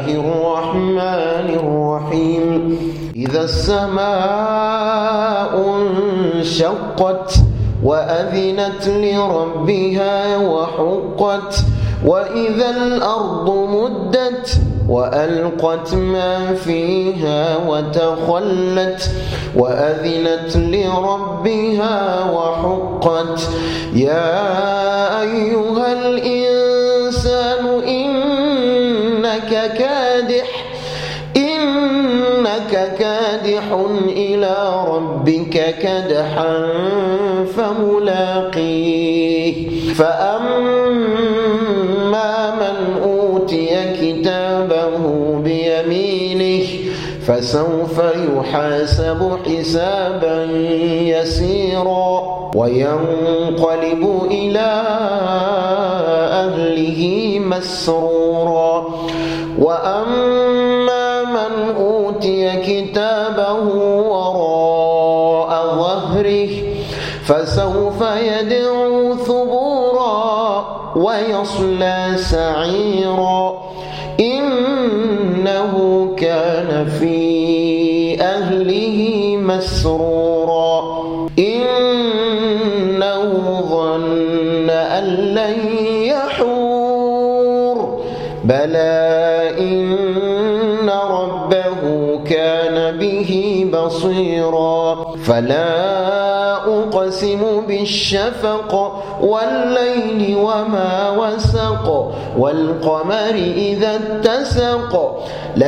الرحمن الرحيم إذا السماء انشقت وأذنت لربها وحقت وإذا الأرض مدت وألقت ما فيها وتخلت وأذنت لربها وحقت يا أيها الإنسان إنك كادح إلى ربك كدحا فملاقيه فأما من أوتي كتابه بيمينه فسوف يحاسب حسابا يسيرا وينقلب إلى أهله مسرورا وأما من أوتي كتابه وراء ظهره فسوف يدعو ثبورا ويصلى سعيرا إنه كان في أهله مسرورا إنه ظن أن لن يحور بلى إن ربه كان به بصيرا فلا أقسم بالشفق والليل وما وسق والقمر إذا اتسق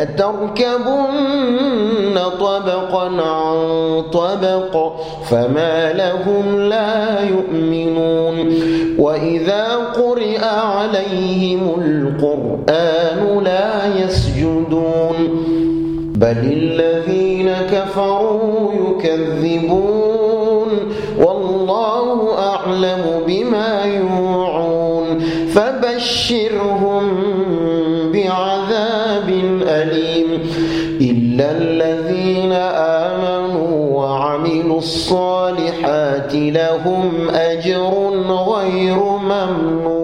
لتركبن طبقا عن طبق فما لهم لا يؤمنون وإذا قرئ عليهم القرآن لا يسجدون بل الذين كفروا يكذبون والله أعلم بما يوعون فبشرهم بعذاب أليم إلا الذين آمنوا وعملوا الصالحات لهم أجر غير ممنون